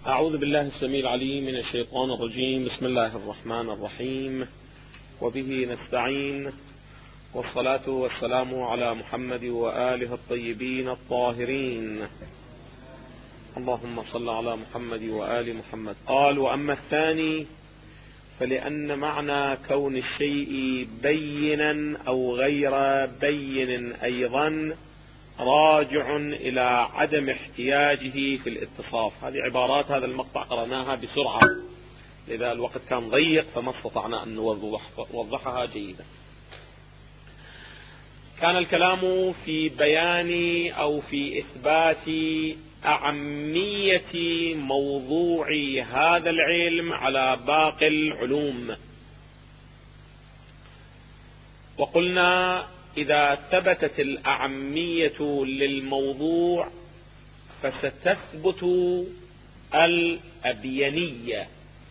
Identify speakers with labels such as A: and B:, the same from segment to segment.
A: أعوذ بالله السميع العليم من الشيطان الرجيم. بسم الله الرحمن الرحيم، وبه نستعين، والصلاة والسلام على محمد وآله الطيبين الطاهرين. اللهم صل على محمد وآل محمد. قال: وأما الثاني فلأن معنى كون الشيء بينا أو غير بين أيضا راجع إلى عدم احتياجه في الاتصاف. هذه عبارات هذا المقطع قرأناها بسرعة، لذا الوقت كان ضيق فما استطعنا أن نوضحها جيدا. كان الكلام في بيان أو في إثبات أهمية موضوع هذا العلم على باقي العلوم، وقلنا إذا ثبتت الأهمية للموضوع فستثبت الأبينية.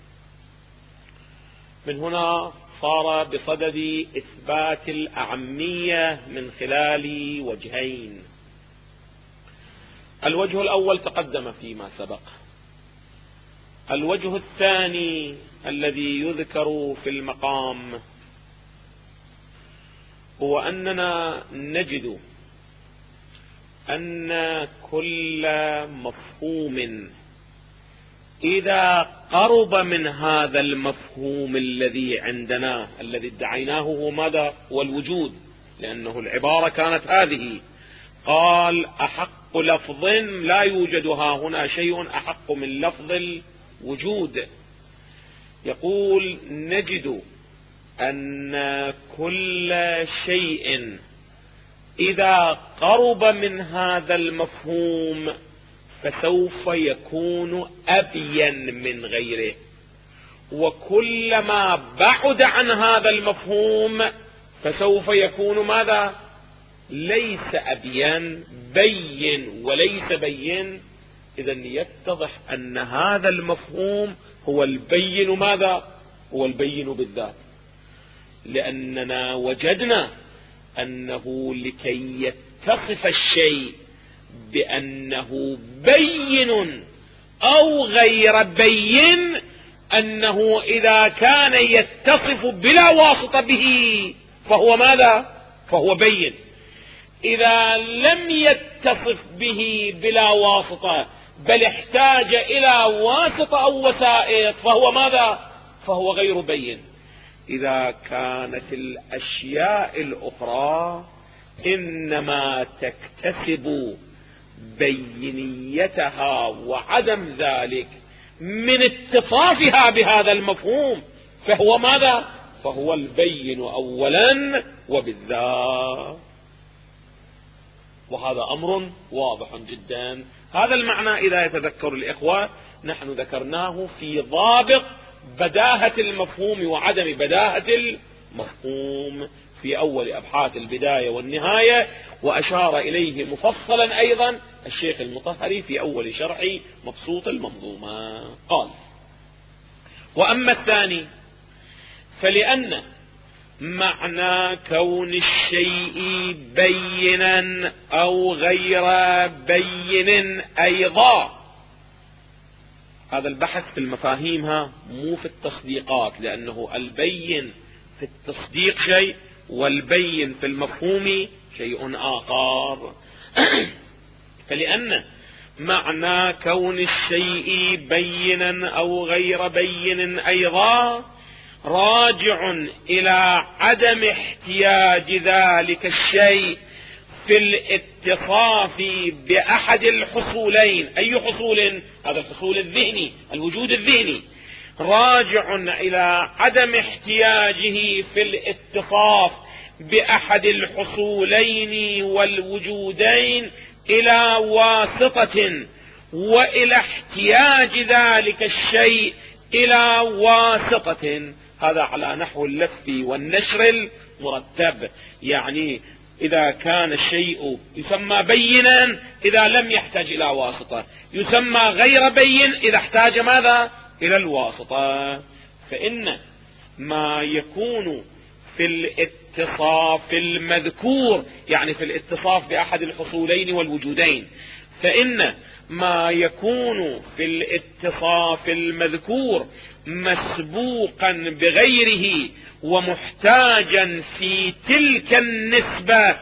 A: من هنا صار بصدد إثبات الأهمية من خلال وجهين. الوجه الأول تقدم فيما سبق. الوجه الثاني الذي يذكر في المقام هو أننا نجد أن كل مفهوم إذا قرب من هذا المفهوم الذي عندنا الذي ادعيناه هو ماذا؟ هو الوجود، لأنه العبارة كانت هذه: قال أحق لفظ لا يوجد ها هنا شيء أحق من لفظ الوجود. يقول نجد أن كل شيء إذا قرب من هذا المفهوم فسوف يكون أبين من غيره، وكلما بعد عن هذا المفهوم فسوف يكون ماذا؟ ليس أبين، بين وليس بين. إذن يتضح أن هذا المفهوم هو البين ماذا؟ هو البين بالذات، لأننا وجدنا أنه لكي يتصف الشيء بأنه بين أو غير بين، أنه إذا كان يتصف بلا واسطة به فهو ماذا؟ فهو بين. إذا لم يتصف به بلا واسطة بل احتاج إلى واسطة أو وسائط فهو ماذا؟ فهو غير بين. إذا كانت الأشياء الأخرى إنما تكتسب بينيتها وعدم ذلك من اتصافها بهذا المفهوم فهو ماذا؟ فهو البين أولا وبالذات. وهذا أمر واضح جدا. هذا المعنى إذا يتذكر الإخوة نحن ذكرناه في ضابط بداهة المفهوم وعدم بداهة المفهوم في أول أبحاث البداية والنهاية، وأشار إليه مفصلا أيضا الشيخ المطهري في أول شرح مبسوط المنظومة. قال: وأما الثاني فلأن معنى كون الشيء بينا أو غير بين أيضا. هذا البحث في المفاهيمها مو في التصديقات، لأنه البين في التصديق شيء والبين في المفهوم شيء آخر. فلأن معنى كون الشيء بينا أو غير بين أيضا راجع إلى عدم احتياج ذلك الشيء في الاتصاف بأحد الحصولين. أي حصول؟ هذا الحصول الذهني، الوجود الذهني. راجع إلى عدم احتياجه في الاتصاف بأحد الحصولين والوجودين إلى واسطة، وإلى احتياج ذلك الشيء إلى واسطة. هذا على نحو اللف والنشر المرتب. يعني إذا كان الشيء يسمى بينا إذا لم يحتاج إلى واسطة، يسمى غير بين إذا احتاج ماذا؟ إلى الواسطة. فإن ما يكون في الاتصاف المذكور، يعني في الاتصاف بأحد الحصولين والوجودين، فإن ما يكون في الاتصاف المذكور مسبوقا بغيره ومحتاجا في تلك النسبة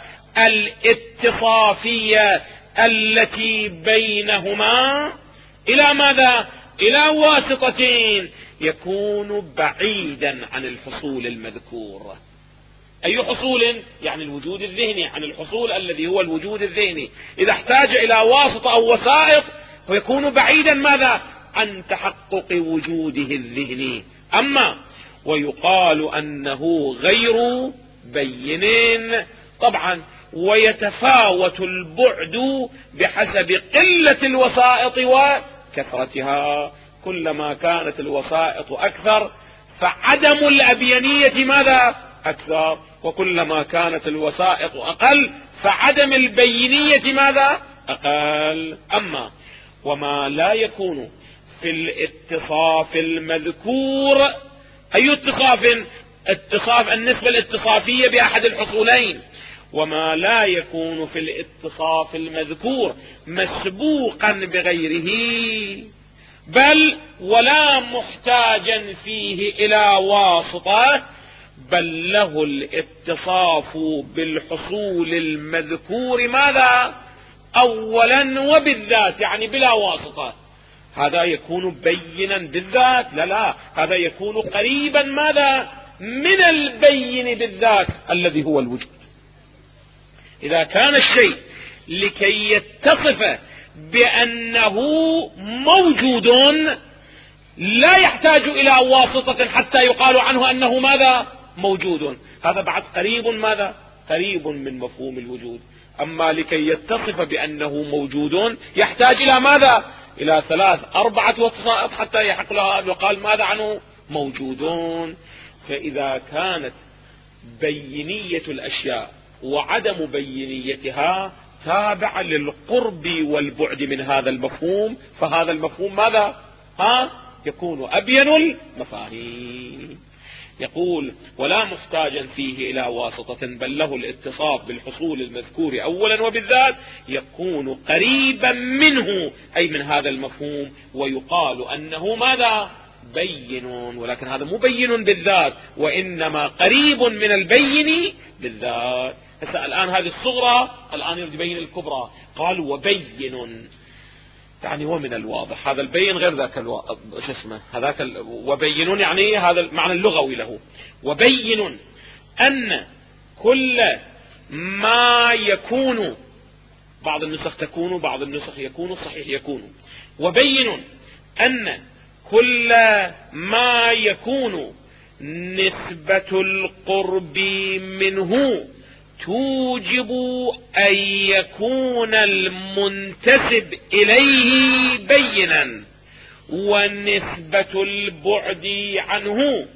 A: الاتصافية التي بينهما إلى ماذا؟ إلى واسطتين، يكون بعيدا عن الحصول المذكور. أي حصول؟ يعني الوجود الذهني، عن الحصول الذي هو الوجود الذهني. إذا احتاج إلى واسطة أو وسائط فيكون بعيدا ماذا؟ عن تحقق وجوده الذهني. أما ويقال أنه غير بين، طبعا ويتفاوت البعد بحسب قلة الوسائط وكثرتها. كلما كانت الوسائط أكثر فعدم الأبينية ماذا؟ أكثر، وكلما كانت الوسائط أقل فعدم البينية ماذا؟ أقل. أما وما لا يكون في الاتصاف المذكور، أي اتصاف؟ اتصاف النسبة الاتصافية بأحد الحصولين. وما لا يكون في الاتصاف المذكور مسبوقا بغيره، بل ولا محتاجا فيه إلى واسطة، بل له الاتصاف بالحصول المذكور ماذا؟ أولا وبالذات، يعني بلا واسطة. هذا يكون بينا بالذات؟ لا، هذا يكون قريبا ماذا؟ من البين بالذات الذي هو الوجود. إذا كان الشيء لكي يتصف بأنه موجود لا يحتاج إلى واسطة حتى يقال عنه أنه ماذا؟ موجود، هذا بعد قريب ماذا؟ قريب من مفهوم الوجود. أما لكي يتصف بأنه موجود يحتاج إلى ماذا؟ إلى 3 4 وسائط حتى يحق له أن يقال ماذا عنه؟ موجودون. فإذا كانت بينية الأشياء وعدم بينيتها تابعا للقرب والبعد من هذا المفهوم، فهذا المفهوم ماذا؟ يكون أبين المفاهيم. يقول ولا محتاجا فيه إلى واسطة، بل له الاتصاف بالحصول المذكور أولا وبالذات، يكون قريبا منه أي من هذا المفهوم، ويقال أنه ماذا؟ بين. ولكن هذا مو بين بالذات، وإنما قريب من البين بالذات. الآن هذه الصغرى الآن يبين الكبرى، قال وبين، يعني ومن الواضح. هذا البين غير ذاك هذاك وبين يعني هذا المعنى اللغوي له. وبين أن كل ما يكون، بعض النسخ تكون بعض النسخ يكون، صحيح يكون. وبين أن كل ما يكون نسبة القرب منه توجب أن يكون المنتسب إليه بينا، ونسبة البعد عنه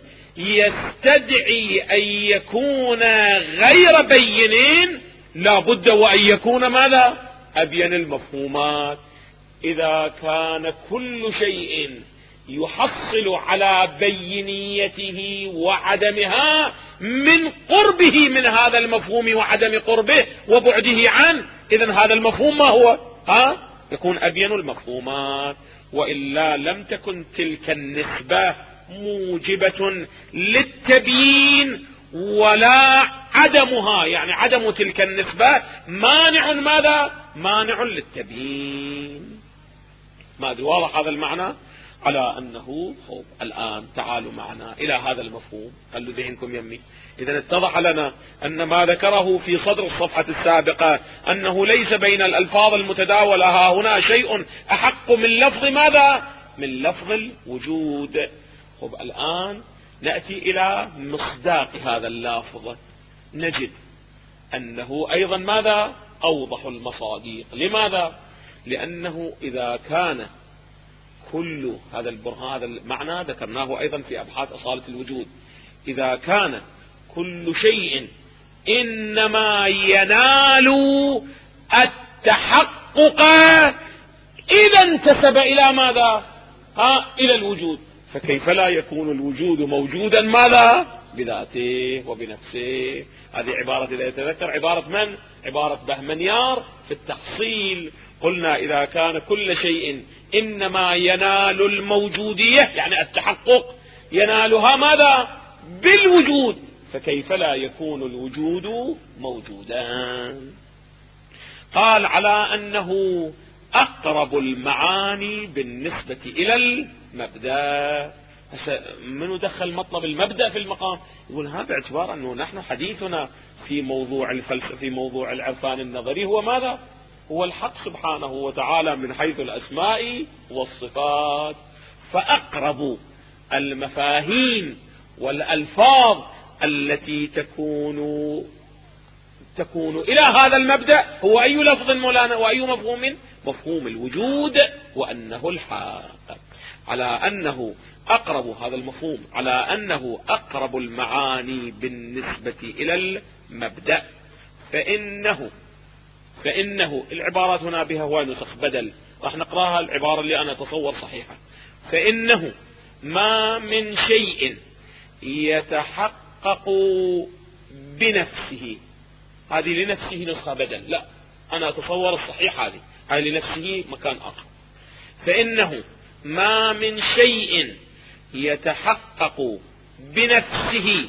A: يستدعي أن يكون غير بين، لا بد وأن يكون ماذا؟ أبين المفهومات. إذا كان كل شيء يحصل على بينيته وعدمها من قربه من هذا المفهوم وعدم قربه وبعده عنه، إذن هذا المفهوم ما هو؟ يكون أبين المفهومات. وإلا لم تكن تلك النسبة موجبة للتبيين، ولا عدمها، يعني عدم تلك النسبة مانع ماذا؟ مانع للتبيين. ما أدري واضح هذا المعنى؟ على أنه الآن تعالوا معنا إلى هذا المفهوم، خلوا ذهنكم يمي. إذا اتضح لنا أن ما ذكره في صدر الصفحة السابقة أنه ليس بين الألفاظ المتداولة ها هنا شيء أحق من لفظ ماذا؟ من لفظ الوجود. الآن نأتي إلى مصداق هذا اللفظ، نجد أنه أيضا ماذا؟ أوضح المصاديق. لماذا؟ لأنه إذا كان كل هذا البرهان، هذا المعنى ذكرناه أيضا في أبحاث أصالة الوجود، إذا كان كل شيء إنما ينال التحقق إذا انتسب إلى ماذا؟ إلى الوجود، فكيف لا يكون الوجود موجودا ماذا؟ بذاته وبنفسه. هذه عبارة إذا يتذكر عبارة من؟ عبارة بهمنيار في التحصيل قلنا إذا كان كل شيء إنما ينال الموجودية يعني التحقق ينالها ماذا؟ بالوجود، فكيف لا يكون الوجود موجودا؟ قال على أنه أقرب المعاني بالنسبة إلى المبدأ. منو دخل مطلب المبدأ في المقام؟ يقول هذا باعتبار أنه نحن حديثنا في موضوع الفلسفة في موضوع العرفان النظري هو ماذا؟ هو الحق سبحانه وتعالى من حيث الأسماء والصفات، فأقرب المفاهيم والألفاظ التي تكون إلى هذا المبدأ هو أي لفظ مولانا وأي مفهوم؟ مفهوم الوجود وأنه الحق. على أنه أقرب هذا المفهوم على أنه أقرب المعاني بالنسبة إلى المبدأ، فإنه العبارات هنا بها هو نسخ بدل، راح نقراها العبارة اللي أنا أتصور صحيحة. فإنه ما من شيء يتحقق بنفسه، هذه لنفسه نسخة بدل، لا أنا أتصور الصحيح هذه لنفسه مكان آخر. فإنه ما من شيء يتحقق بنفسه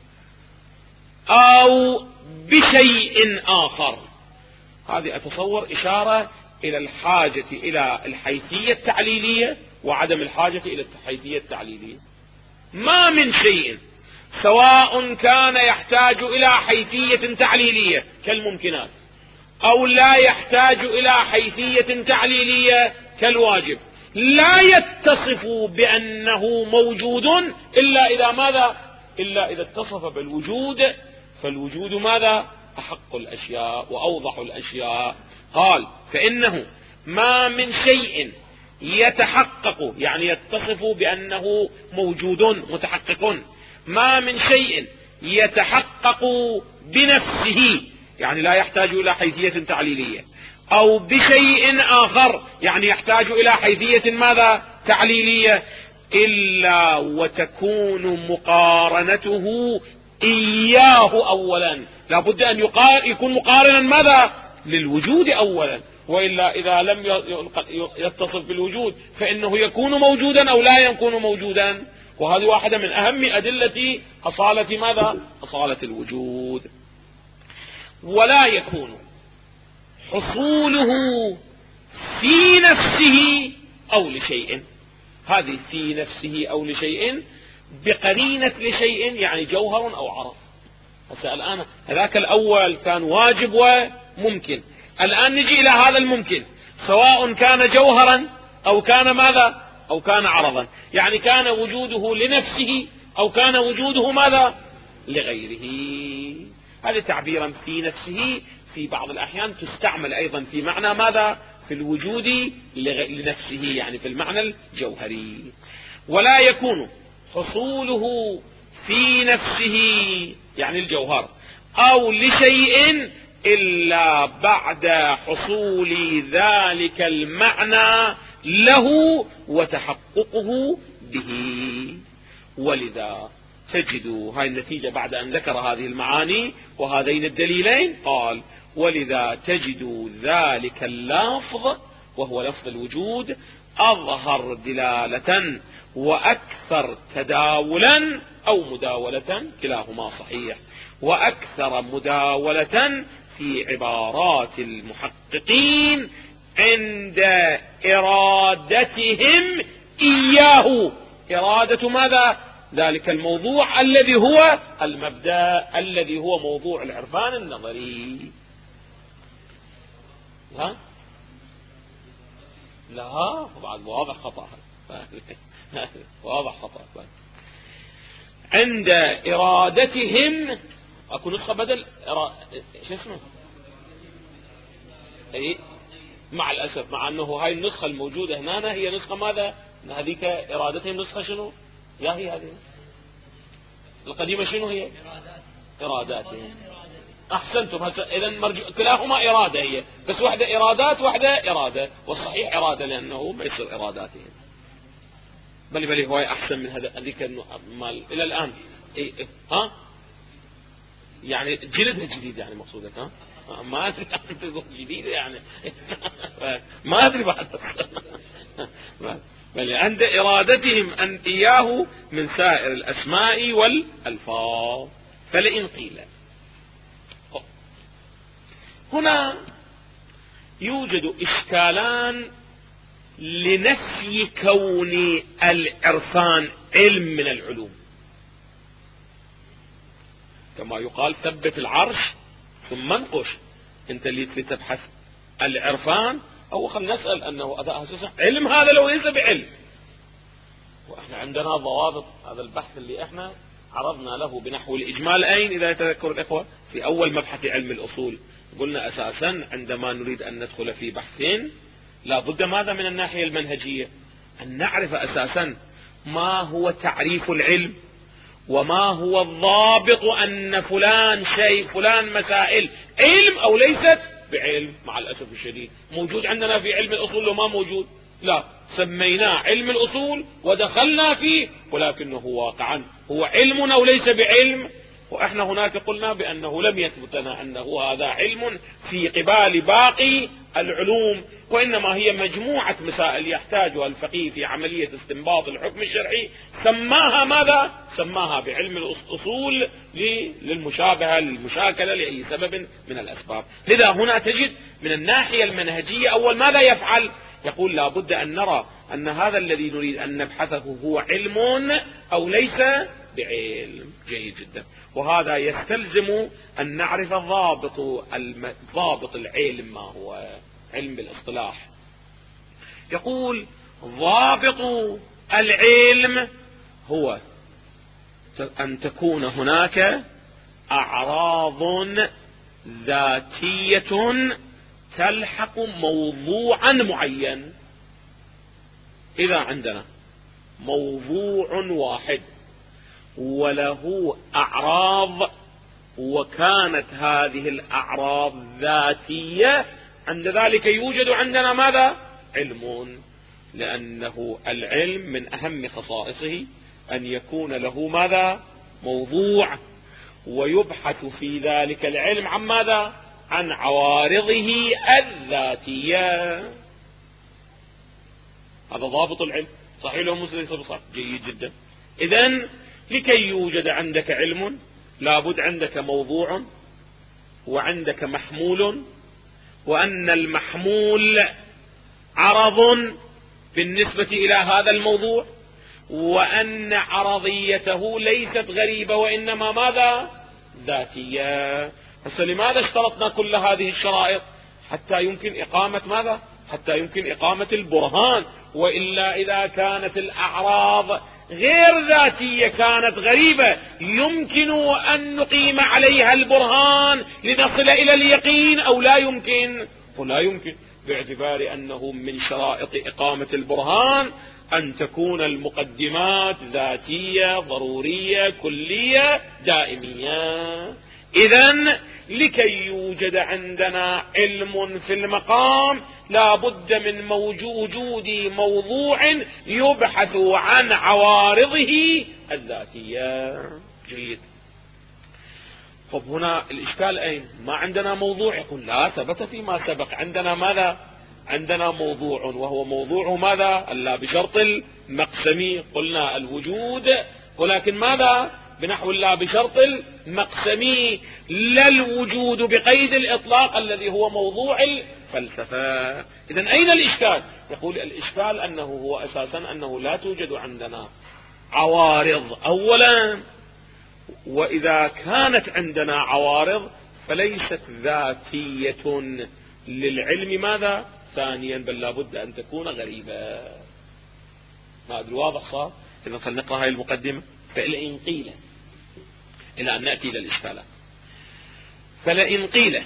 A: أو بشيء آخر، هذه أتصور إشارة إلى الحاجة إلى الحيثية التعليلية وعدم الحاجة إلى الحيثية التعليلية. ما من شيء سواء كان يحتاج إلى حيثية تعليلية كالممكنات أو لا يحتاج إلى حيثية تعليلية كالواجب لا يتصف بأنه موجود إلا إذا ماذا؟ إلا إذا اتصف بالوجود، فالوجود ماذا؟ أحق الأشياء وأوضح الأشياء. قال فإنه ما من شيء يتحقق يعني يتصف بأنه موجود متحقق، ما من شيء يتحقق بنفسه يعني لا يحتاج إلى حيثية تعليلية، أو بشيء آخر يعني يحتاج إلى حيثية ماذا؟ تعليلية، إلا وتكون مقارنته إياه أولا، لا بد أن يكون مقارنا ماذا؟ للوجود أولا، وإلا إذا لم يتصف بالوجود فإنه يكون موجودا أو لا يكون موجودا. وهذه واحدة من أهم أدلة أصالة ماذا؟ أصالة الوجود. ولا يكون حصوله في نفسه أو لشيء، هذه في نفسه أو لشيء بقرينة لشيء يعني جوهر أو عرض. الآن هذاك الأول كان واجب وممكن، الآن نجي إلى هذا الممكن سواء كان جوهرا أو كان ماذا؟ أو كان عرضا، يعني كان وجوده لنفسه أو كان وجوده ماذا؟ لغيره. هذا تعبيرا في نفسه في بعض الأحيان تستعمل أيضا في معنى ماذا؟ في الوجود لنفسه يعني في المعنى الجوهري. ولا يكون حصوله في نفسه يعني الجوهر أو لشيء إلا بعد حصول ذلك المعنى له وتحققه به. ولذا تجد هاي النتيجة بعد أن ذكر هذه المعاني وهذين الدليلين قال ولذا تجد ذلك اللفظ وهو لفظ الوجود أظهر دلالة وأكثر تداولا أو مداولة كلاهما صحيح، وأكثر مداولة في عبارات المحققين عند إرادتهم إياه. إرادة ماذا؟ ذلك الموضوع الذي هو المبدأ الذي هو موضوع العرفان النظري. لا بعد واضح خطأ واضح خطأ. عند إرادتهم أكو نسخة بدل شو اسمه أي مع الأسف مع أنه هاي النسخة الموجودة هنا هي نسخة ماذا؟ هذيك إرادتهم نسخة شنو؟ يا هي هذه القديمة شنو هي؟ إراداتهم. أحسنتم. إذن كلاهما إرادة هي، بس واحدة إرادات واحدة إرادة، والصحيح إرادة لأنه ما يصير إراداتهم. بل هو أحسن من هذيك المال إلى الآن. ها يعني جلدها جديد يعني مقصودك ما أدري أنت تقول جديدة يعني ما أدري بعد بل عند إرادتهم أن إياه من سائر الأسماء والألفاظ. فلئن قيل، هنا يوجد إشكالان لنفي كون العرفان علم من العلوم، كما يقال ثبت العرش ثم انقش. انت اللي تبحث العرفان، او خلينا نسأل انه اساسا علم، هذا لو ليس بعلم. واحنا عندنا ضوابط هذا البحث اللي احنا عرضنا له بنحو الاجمال اين، اذا يتذكر الاخوة في اول مبحث علم الاصول قلنا اساسا عندما نريد ان ندخل في بحثين لا بد ماذا من الناحية المنهجية ان نعرف اساسا ما هو تعريف العلم، وما هو الضابط أن فلان شيء فلان مسائل علم أو ليست بعلم. مع الأسف الشديد موجود عندنا في علم الأصول وما موجود، لا سميناه علم الأصول ودخلنا فيه، ولكنه واقعا هو علم أو ليس بعلم. وإحنا هناك قلنا بأنه لم يثبت لنا أنه هذا علم في قبال باقي العلوم، وإنما هي مجموعة مسائل يحتاجها الفقيه في عملية استنباط الحكم الشرعي، سماها ماذا؟ سماها بعلم الأصول للمشابهة للمشاكلة لأي سبب من الأسباب. لذا هنا تجد من الناحية المنهجية أول ماذا يفعل؟ يقول لا بد أن نرى أن هذا الذي نريد أن نبحثه هو علم أو ليس بعلم. جيد جدا. وهذا يستلزم أن نعرف ضابط العلم ما هو علم بالاصطلاح. يقول ضابط العلم هو أن تكون هناك أعراض ذاتية تلحق موضوعا معين. إذا عندنا موضوع واحد وله أعراض، وكانت هذه الأعراض ذاتية، عند ذلك يوجد عندنا ماذا؟ علم. لأنه العلم من أهم خصائصه أن يكون له ماذا؟ موضوع، ويبحث في ذلك العلم عن ماذا؟ عن عوارضه الذاتية. هذا ضابط العلم. صحيح لو مسلم صح؟ جيد جدا. إذن لكي يوجد عندك علم لابد عندك موضوع وعندك محمول، وأن المحمول عرض بالنسبة إلى هذا الموضوع، وأن عرضيته ليست غريبة وإنما ماذا؟ ذاتية. لماذا اشترطنا كل هذه الشرائط؟ حتى يمكن إقامة ماذا؟ حتى يمكن إقامة البرهان. وإلا إذا كانت الأعراض غير ذاتية كانت غريبة يمكن أن نقيم عليها البرهان لنصل إلى اليقين أو لا يمكن؟ ولا يمكن، باعتبار أنه من شرائط إقامة البرهان أن تكون المقدمات ذاتية ضرورية كلية دائمية. إذن لكي يوجد عندنا علم في المقام لا بد من وجود موضوع يبحث عن عوارضه الذاتية. جيد. طب هنا الإشكال أين؟ ما عندنا موضوع. يقول لا، ثبت فيما سبق عندنا ماذا؟ عندنا موضوع، وهو موضوع ماذا؟ ألا بشرط المقسمي. قلنا الوجود، ولكن ماذا؟ بنحو الله بشرط المقسمي، لا الوجود بقيد الإطلاق الذي هو موضوع الفلسفة. إذن أين الإشكال؟ يقول الإشكال أنه هو أساسا أنه لا توجد عندنا عوارض أولا، وإذا كانت عندنا عوارض فليست ذاتية للعلم ماذا؟ ثانيا، بل لابد أن تكون غريبة. ما أدري واضح صار؟ إذا فلنقرأ هاي المقدمة. فلئن قيل، إلى أن نأتي إلى الإشكالات. فلئن قيل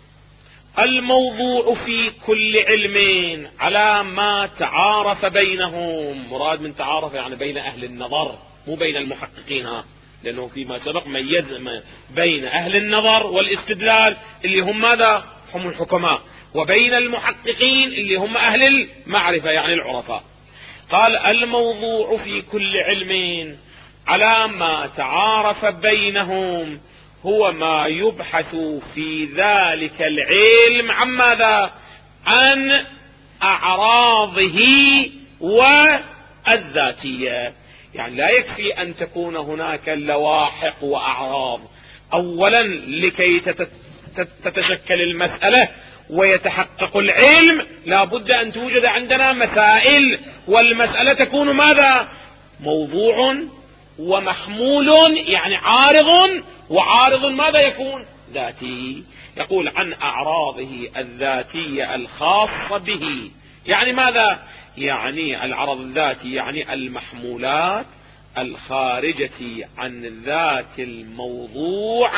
A: الموضوع في كل علم على ما تعارف بينهم، مراد من تعارف يعني بين أهل النظر مو بين المحققين، لأنه فيما سبق ميز بين أهل النظر والاستدلال اللي هم ماذا؟ هم الحكماء، وبين المحققين اللي هم أهل المعرفة يعني العرفاء. قال الموضوع في كل علم على ما تعارف بينهم هو ما يبحث في ذلك العلم عن ماذا؟ عن أعراضه والذاتية. يعني لا يكفي أن تكون هناك لواحق وأعراض. أولا لكي تتشكل المسألة ويتحقق العلم لا بد أن توجد عندنا مسائل، والمسألة تكون ماذا؟ موضوع ومحمول، يعني عارض، وعارض ماذا يكون؟ ذاتي. يقول عن أعراضه الذاتية الخاصة به. يعني ماذا؟ يعني العرض الذاتي يعني المحمولات الخارجة عن ذات الموضوع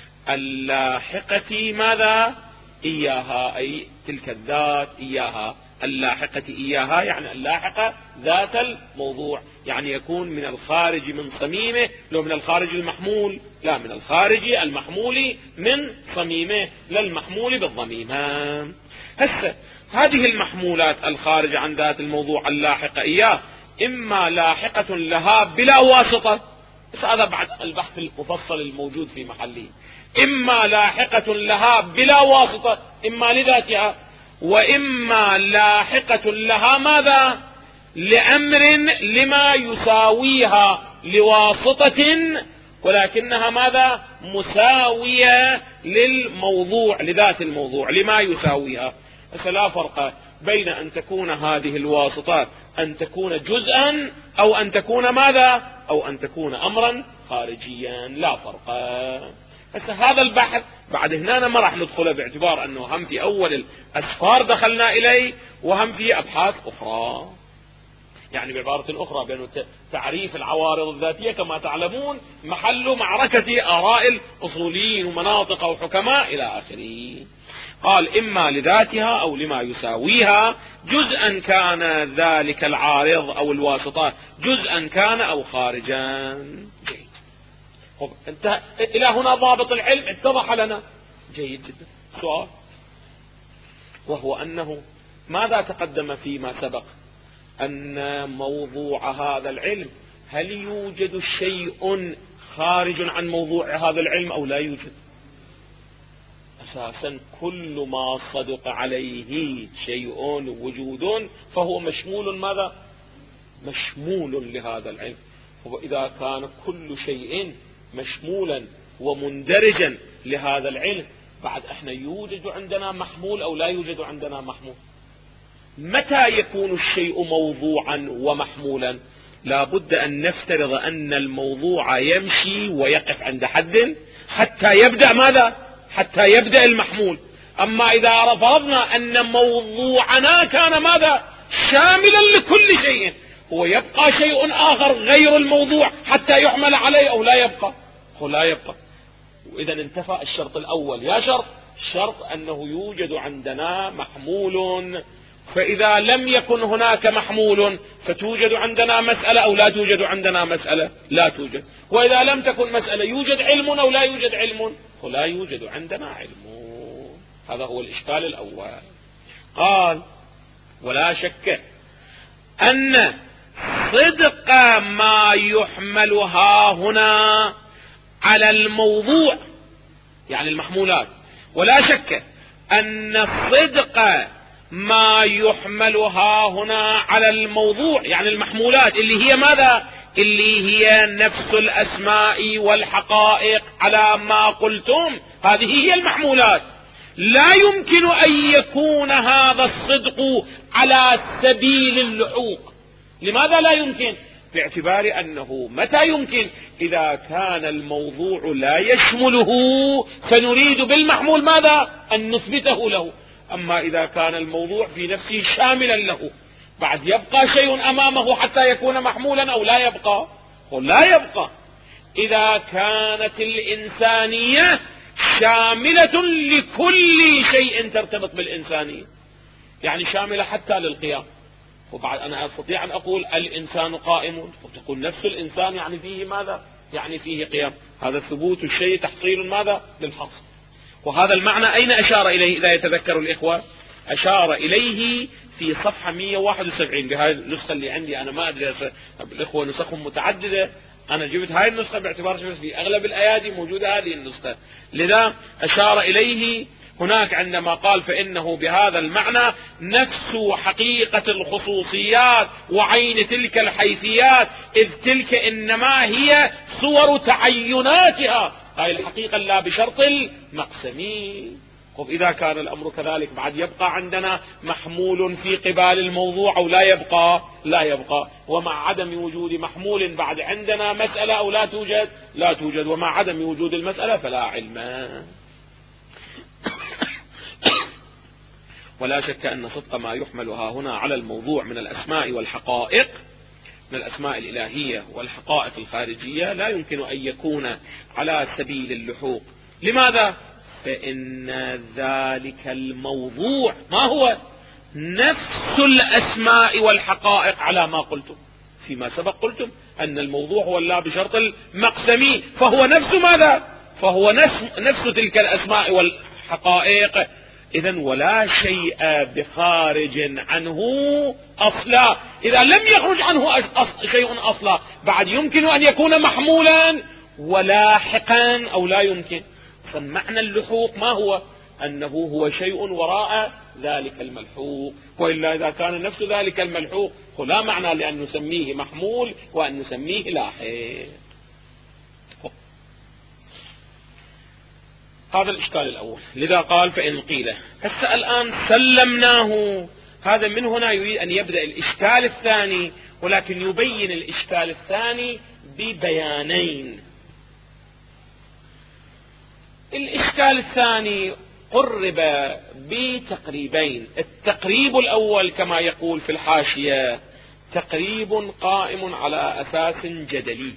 A: اللاحقة ماذا؟ إياها، أي تلك الذات إياها، اللاحقة إياها يعني اللاحقة ذات الموضوع. يعني يكون من الخارج من صميمه، لو من الخارج المحمول، لا من الخارج المحمول من صميمه، لا المحمول بالضميمة. هسه هذه المحمولات الخارج عن ذات الموضوع اللاحقة إياه إما لاحقة لها بلا واسطة، بس هذا بعد البحث المفصل الموجود في محله، إما لاحقة لها بلا واسطة إما لذاتها، وإما لاحقة لها ماذا؟ لأمر لما يساويها لواسطة، ولكنها ماذا؟ مساوية للموضوع، لذات الموضوع، لما يساويها. فلا فرق بين أن تكون هذه الواسطات أن تكون جزءا أو أن تكون ماذا؟ أو أن تكون أمرا خارجيا، لا فرق. هذا البحث بعد هنا ما راح ندخله، باعتبار أنه هم في أول الأسفار دخلنا إليه وهم في أبحاث أخرى. يعني بعبارة أخرى بأن تعريف العوارض الذاتية كما تعلمون محل معركة آراء الأصوليين ومناطق وحكماء إلى آخره. قال إما لذاتها أو لما يساويها، جزءا كان ذلك العارض أو الواسطة، جزءا كان أو خارجا. جيد. انت إلى هنا ضابط العلم اتضح لنا. جيد جدا. سؤال، وهو أنه ماذا تقدم فيما سبق؟ أن موضوع هذا العلم هل يوجد شيء خارج عن موضوع هذا العلم أو لا يوجد؟ أساسا كل ما صدق عليه شيء وجود فهو مشمول ماذا؟ مشمول لهذا العلم. وإذا كان كل شيء مشمولا ومندرجا لهذا العلم، بعد احنا يوجد عندنا محمول أو لا يوجد عندنا محمول؟ متى يكون الشيء موضوعا ومحمولا؟ لا بد أن نفترض أن الموضوع يمشي ويقف عند حد حتى يبدأ ماذا؟ حتى يبدأ المحمول. أما إذا فرضنا أن موضوعنا كان ماذا؟ شاملا لكل شيء، هو يبقى شيء آخر غير الموضوع حتى يحمل عليه أو لا يبقى؟ هو لا يبقى. وإذا انتفى الشرط الأول. يا شرط أنه يوجد عندنا محمول. فإذا لم يكن هناك محمول فتوجد عندنا مسألة أو لا توجد عندنا مسألة؟ لا توجد. وإذا لم تكن مسألة يوجد علم أو لا يوجد علم؟ ولا يوجد عندنا علم. هذا هو الإشكال الأول. قال ولا شك أن صدق ما يحملها هنا على الموضوع، يعني المحمولات، ولا شك أن صدق ما يحملها هنا على الموضوع يعني المحمولات اللي هي ماذا؟ اللي هي نفس الأسماء والحقائق على ما قلتم، هذه هي المحمولات. لا يمكن أن يكون هذا الصدق على سبيل اللحوق. لماذا لا يمكن؟ باعتبار أنه متى يمكن؟ إذا كان الموضوع لا يشمله فنريد بالمحمول ماذا؟ أن نثبته له. أما إذا كان الموضوع في نفسه شاملا له، بعد يبقى شيء أمامه حتى يكون محمولا أو لا يبقى؟ لا يبقى. إذا كانت الإنسانية شاملة لكل شيء ترتبط بالإنسانية، يعني شاملة حتى للقيام. وبعد أنا أستطيع أن أقول الإنسان قائم، وتقول نفس الإنسان يعني فيه ماذا؟ يعني فيه قيام. هذا ثبوت الشيء تحصيل ماذا؟ للحصر. وهذا المعنى أين أشار إليه إذا يتذكر الإخوة؟ أشار إليه في صفحة 171 بهذه النسخة اللي عندي. أنا ما أدري الإخوة نسخهم متعددة أنا جبت هاي النسخة باعتبار في أغلب الأيادي موجودة هذه النسخة، لذا أشار إليه هناك عندما قال فإنه بهذا المعنى نفس حقيقة الخصوصيات وعين تلك الحيثيات، إذ تلك إنما هي صور تعيناتها، هاي الحقيقة لا بشرط المقسمين. إذا كان الأمر كذلك بعد يبقى عندنا محمول في قبال الموضوع أو لا يبقى؟ لا يبقى. ومع عدم وجود محمول بعد عندنا مسألة أو لا توجد؟ لا توجد. ومع عدم وجود المسألة فلا علم. ولا شك أن صدق ما يحملها هنا على الموضوع من الأسماء والحقائق، من الأسماء الإلهية والحقائق الخارجية، لا يمكن أن يكون على سبيل اللحوق. لماذا؟ فإن ذلك الموضوع ما هو؟ نفس الأسماء والحقائق على ما قلتم فيما سبق. قلتم أن الموضوع هو لا بشرط المقسمي، فهو نفس ماذا؟ فهو نفس تلك الأسماء والحقائق. إذن ولا شيء بخارج عنه أصلا. إذا لم يخرج عنه شيء أصلا بعد يمكن أن يكون محمولا ولاحقا أو لا يمكن. فمعنى اللحوق ما هو؟ أنه هو شيء وراء ذلك الملحوق، وإلا إذا كان نفس ذلك الملحوق فلا معنى لأن نسميه محمول وأن نسميه لاحق. هذا الإشكال الأول. لذا قال فإن قيل. هسه الآن سلمناه، هذا من هنا يريد أن يبدأ الإشكال الثاني، ولكن يبين الإشكال الثاني ببيانين. الإشكال الثاني قرب بتقريبين. التقريب الأول كما يقول في الحاشية تقريب قائم على أساس جدلي.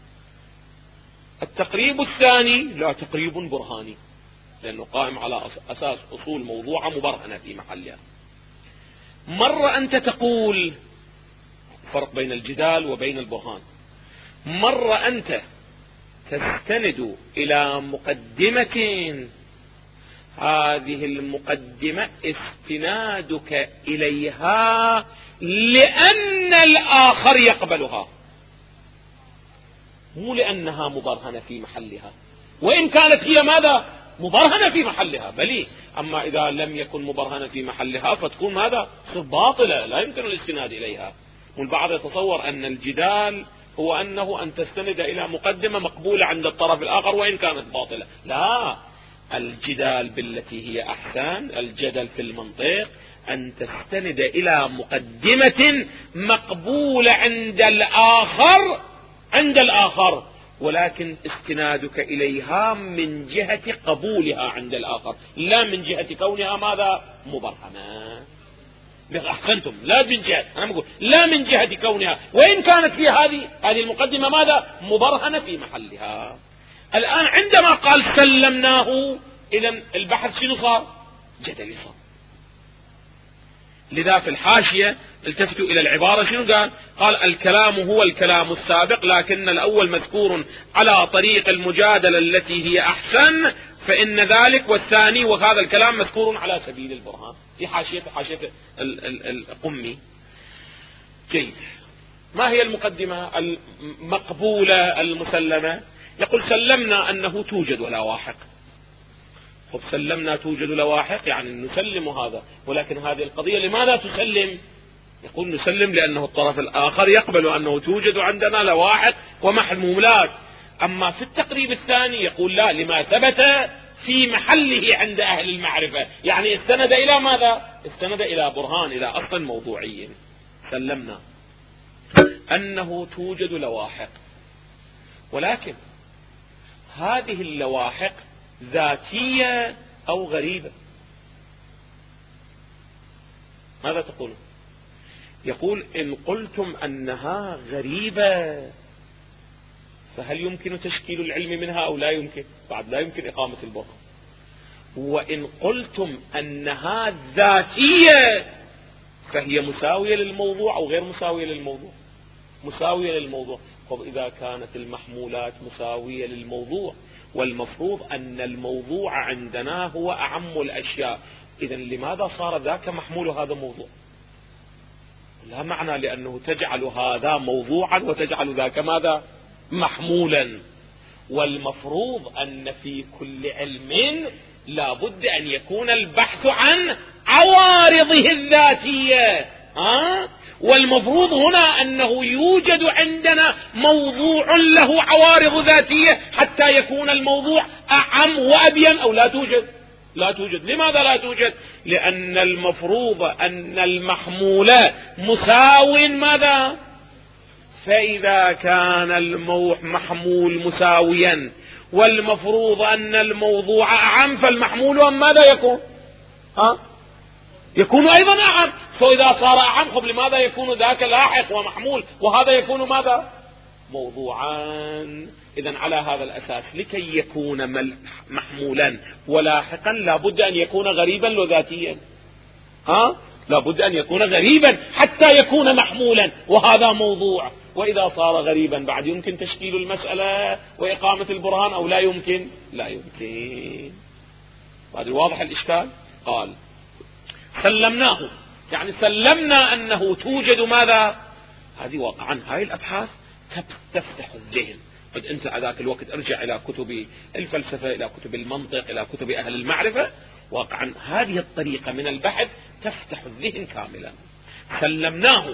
A: التقريب الثاني لا تقريب برهاني، لأنه قائم على أساس أصول موضوعة مبرهنة في محلها. مرة أنت تقول فرق بين الجدال وبين البرهان، مرة أنت تستند إلى مقدمة، هذه المقدمة استنادك إليها لأن الآخر يقبلها، مو لأنها مبرهنة في محلها، وإن كانت هي ماذا؟ مبرهنة في محلها بلي. أما إذا لم يكن مبرهنة في محلها فتكون ماذا؟ باطلة، لا يمكن الاستناد إليها. والبعض يتصور أن الجدال هو أنه أن تستند إلى مقدمة مقبولة عند الطرف الآخر وإن كانت باطلة. لا، الجدال بالتي هي أحسن، الجدل في المنطق أن تستند إلى مقدمة مقبولة عند الآخر، ولكن استنادك إليها من جهة قبولها عند الآخر، لا من جهة كونها ماذا؟ مبرهنة. أحسنتم، لا من جهة، أنا بقول لا من جهة كونها، وإن كانت في هذه المقدمة ماذا؟ مبرهنة في محلها. الآن عندما قال سلمناه، إذن البحث شنو صار؟ جدلي صار. لذا في الحاشية التفتوا إلى العبارة شنو قال؟ قال الكلام هو الكلام السابق، لكن الأول مذكور على طريق المجادلة التي هي أحسن، فإن ذلك والثاني وهذا الكلام مذكور على سبيل البرهان. في حاشية القمي. جيد. ما هي المقدمة المقبولة المسلمة؟ يقول سلمنا أنه توجد لواحق. سلمنا توجد لواحق يعني نسلم هذا، ولكن هذه القضية لماذا تسلم؟ يقول نسلم لأنه الطرف الآخر يقبل أنه توجد عندنا لواحق ومحمولات. أما في التقريب الثاني يقول لا، لما ثبت في محله عند أهل المعرفة، يعني استند إلى ماذا؟ استند إلى برهان، إلى أصل موضوعي. سلمنا أنه توجد لواحق، ولكن هذه اللواحق ذاتية أو غريبة. ماذا تقولون؟ يقول إن قلتم أنها غريبة فهل يمكن تشكيل العلم منها أو لا يمكن؟ بعد لا يمكن إقامة البرهان. وإن قلتم أنها ذاتية فهي مساوية للموضوع أو غير مساوية للموضوع؟ مساوية للموضوع. طب إذا كانت المحمولات مساوية للموضوع والمفروض أن الموضوع عندنا هو أعم الأشياء، إذن لماذا صار ذاك محمول هذا موضوع؟ لا معنى، لأنه تجعل هذا موضوعا وتجعل ذاك ماذا؟ محمولا. والمفروض أن في كل علم لا بد أن يكون البحث عن عوارضه الذاتية. والمفروض هنا أنه يوجد عندنا موضوع له عوارض ذاتية حتى يكون الموضوع أعم وأبين، أو لا توجد؟ لا توجد. لماذا لا توجد؟ لأن المفروض أن المحمول مساو ماذا؟ فإذا كان المحمول مساويا والمفروض أن الموضوع أعم، فالمحمول ماذا يكون؟ يكون أيضا أعم. فإذا صار أعم، لماذا يكون ذاك لاحق ومحمول وهذا يكون ماذا؟ موضوعان. إذن على هذا الأساس لكي يكون محمولا ولاحقا لابد أن يكون غريبا وذاتيا. لابد أن يكون غريبا حتى يكون محمولا وهذا موضوع. وإذا صار غريبا بعد يمكن تشكيل المسألة وإقامة البرهان أو لا يمكن؟ لا يمكن. هذا واضح الإشكال. قال سلمناه، يعني سلمنا أنه توجد ماذا؟ هذه واقعا هاي الأبحاث تفتح الذهن. قد أنت على ذاك الوقت ارجع إلى كتب الفلسفة، إلى كتب المنطق، إلى كتب أهل المعرفة. واقعا هذه الطريقة من البحث تفتح الذهن كاملا. سلمناه،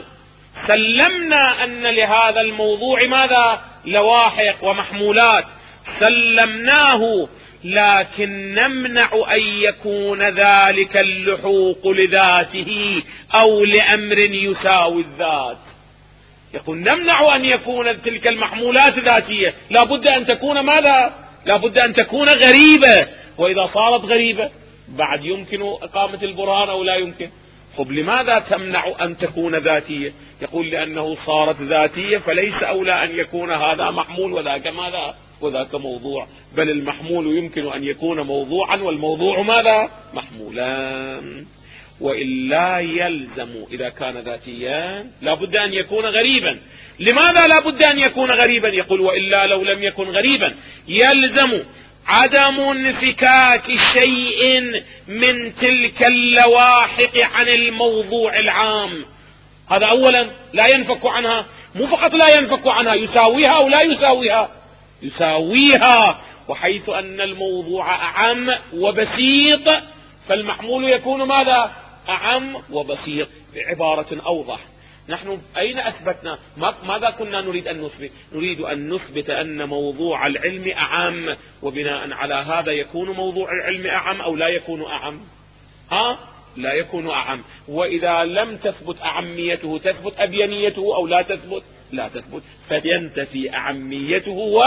A: سلمنا أن لهذا الموضوع ماذا؟ لواحق ومحمولات. سلمناه، لكن نمنع أن يكون ذلك اللحوق لذاته أو لأمر يساوي الذات. يقول نمنع أن يكون تلك المحمولات ذاتية، لابد أن تكون ماذا؟ لابد أن تكون غريبة. وإذا صارت غريبة بعد يمكن إقامة البرهان أو لا يمكن؟ لماذا تمنع أن تكون ذاتية؟ يقول لأنه صارت ذاتية فليس أولى أن يكون هذا محمول وذاك ماذا؟ وذاك موضوع، بل المحمول يمكن أن يكون موضوعا والموضوع ماذا؟ محمولا. وإلا يلزم إذا كان ذاتيا لابد أن يكون غريبا. لماذا لابد أن يكون غريبا؟ يقول وإلا لو لم يكن غريبا يلزم عدم انفكاك شيء من تلك اللواحق عن الموضوع العام. هذا أولا لا ينفك عنها، مو فقط لا ينفك عنها، يساويها أو لا يساويها؟ يساويها. وحيث أن الموضوع أعم وبسيط فالمحمول يكون ماذا؟ أعم وبسيط. بعبارة أوضح، نحن أين أثبتنا؟ ماذا كنا نريد أن نثبت؟ نريد أن نثبت أن موضوع العلم أعم، وبناء على هذا يكون موضوع العلم أعم أو لا يكون أعم؟ لا يكون أعم. وإذا لم تثبت أعميته تثبت أبينيته أو لا تثبت؟ لا تثبت، فينتفي أعميته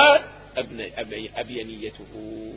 A: وأبينيته.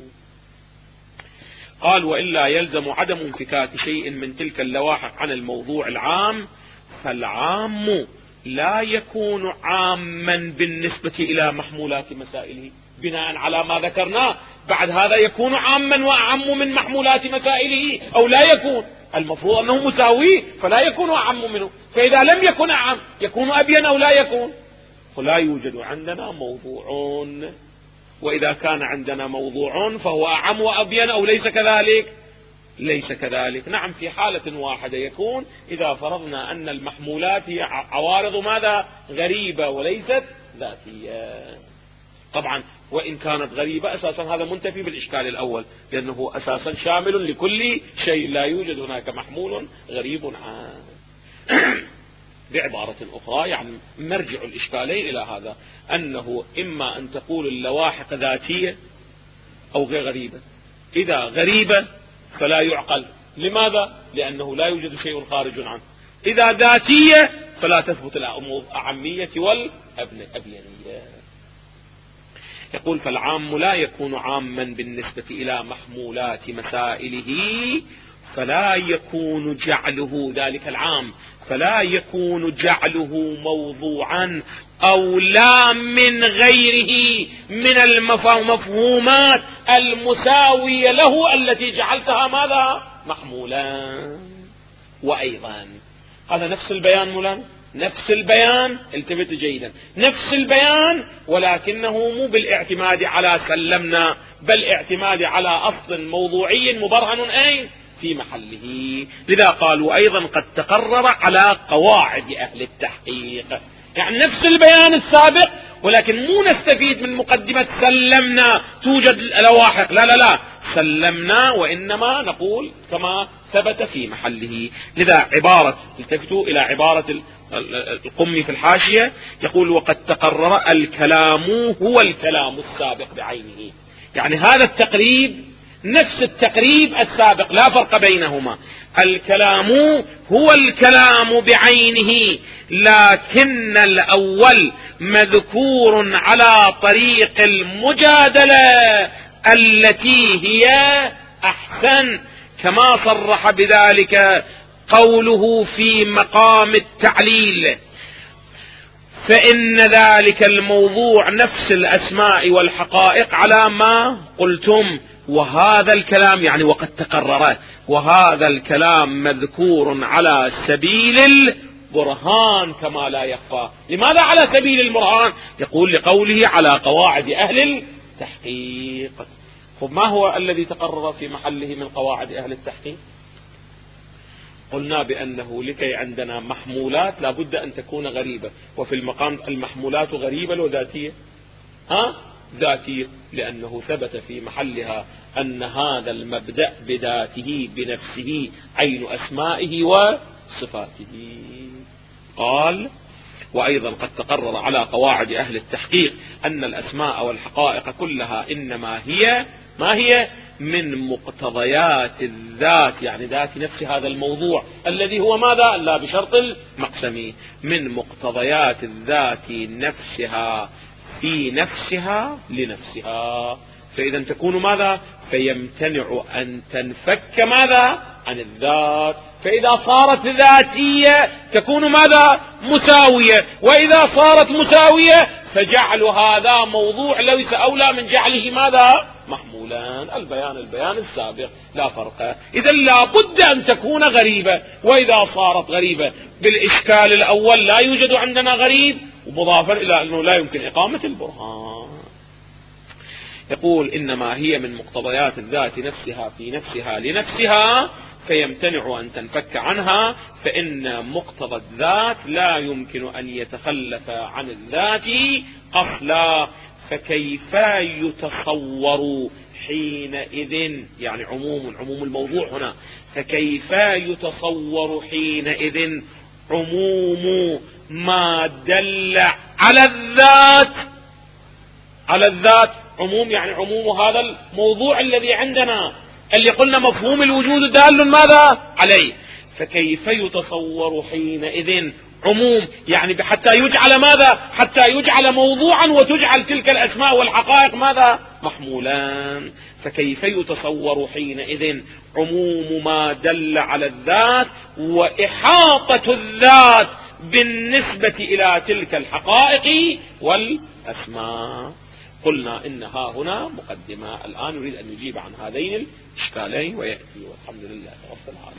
A: قال وإلا يلزم عدم انفكاك شيء من تلك اللواحق عن الموضوع العام، فالعام لا يكون عاما بالنسبة إلى محمولات مسائله. بناء على ما ذكرناه بعد هذا يكون عاما وأعم من محمولات مسائله أو لا يكون؟ المفروض أنه مساوي فلا يكون أعم منه. فإذا لم يكن أعم يكون أبين أو لا يكون؟ فلا يوجد عندنا موضوع. وإذا كان عندنا موضوع فهو أعم وأبين أو ليس كذلك؟ ليس كذلك. نعم، في حالة واحدة يكون إذا فرضنا أن المحمولات هي عوارض ماذا؟ غريبة وليست ذاتية. طبعا وإن كانت غريبة أساسا هذا منتفي بالإشكال الأول، لأنه أساسا شامل لكل شيء، لا يوجد هناك محمول غريب عنه. بعبارة أخرى يعني مرجع الإشكالين إلى هذا، أنه إما أن تقول اللواحق ذاتية أو غير غريبة. إذا غريبة فلا يعقل. لماذا؟ لأنه لا يوجد شيء خارج عنه. إذا ذاتية فلا تثبت الأعمية والأبينية. يقول فالعام لا يكون عاما بالنسبة إلى محمولات مسائله، فلا يكون جعله ذلك العام فلا يكون جعله موضوعا أو لا من غيره من المفهومات المساوية له التي جعلتها ماذا؟ محمولا. وأيضا هذا نفس البيان مولانا، نفس البيان، التفت جيدا، نفس البيان، ولكنه مو بالاعتماد على سلمنا، بل اعتماد على أصل موضوعي مبرهن أين؟ في محله. لذا قالوا أيضا قد تقرر على قواعد أهل التحقيق. يعني نفس البيان السابق ولكن مو نستفيد من مقدمة سلمنا توجد لواحق، لا لا لا، سلمنا، وإنما نقول كما ثبت في محله. لذا عبارة، التفتوا إلى عبارة القمي في الحاشية، يقول: وقد تقرر الكلام هو الكلام السابق بعينه. يعني هذا التقريب نفس التقريب السابق، لا فرق بينهما. الكلام هو الكلام بعينه، لكن الأول مذكور على طريق المجادلة التي هي أحسن، كما صرح بذلك قوله في مقام التعليل: فإن ذلك الموضوع نفس الأسماء والحقائق على ما قلتم، وهذا الكلام يعني وقد تقرر، وهذا الكلام مذكور على سبيل البرهان كما لا يخفى. لماذا على سبيل البرهان؟ يقول لقوله على قواعد أهل التحقيق. ما هو الذي تقرر في محله من قواعد أهل التحقيق؟ قلنا بأنه لكي عندنا محمولات لابد أن تكون غريبة، وفي المقام المحمولات غريبة وذاتية، ذاتية، لأنه ثبت في محلها أن هذا المبدأ بذاته بنفسه عين أسمائه وصفاته. قال: وأيضا قد تقرر على قواعد أهل التحقيق أن الأسماء والحقائق كلها إنما هي ما هي من مقتضيات الذات، يعني ذات نفس هذا الموضوع الذي هو ماذا؟ لا بشرط المقسم، من مقتضيات الذات نفسها في نفسها لنفسها. فإذا تكون ماذا؟ فيمتنع أن تنفك ماذا؟ عن الذات. فإذا صارت ذاتية تكون ماذا؟ مساوية، وإذا صارت مساوية فجعل هذا موضوع ليس أولى من جعله ماذا؟ محمولان. البيان السابق، لا فرق. إذا لا بد أن تكون غريبة، وإذا صارت غريبة بالإشكال الأول لا يوجد عندنا غريب، ومضافا إلى أنه لا يمكن إقامة البرهان. يقول: إنما هي من مقتضيات الذات نفسها في نفسها لنفسها، فيمتنع أن تنفك عنها، فإن مقتضى الذات لا يمكن أن يتخلف عن الذات أصلا. فكيف يتصور حينئذ، يعني عموم الموضوع هنا، فكيف يتصور حينئذ عموم ما دل على الذات، عموم يعني عموم هذا الموضوع الذي عندنا اللي قلنا مفهوم الوجود دال ماذا عليه. فكيف يتصور حينئذ عموم، يعني حتى يجعل ماذا؟ حتى يجعل موضوعا وتجعل تلك الأسماء والحقائق ماذا؟ محمولان. فكيف يتصور حينئذ عموم ما دل على الذات وإحاطة الذات بالنسبة إلى تلك الحقائق والأسماء. قلنا إنها هنا مقدمة، الآن نريد أن نجيب عن هذين الإشكالين ويأتي، والحمد لله رب العالمين.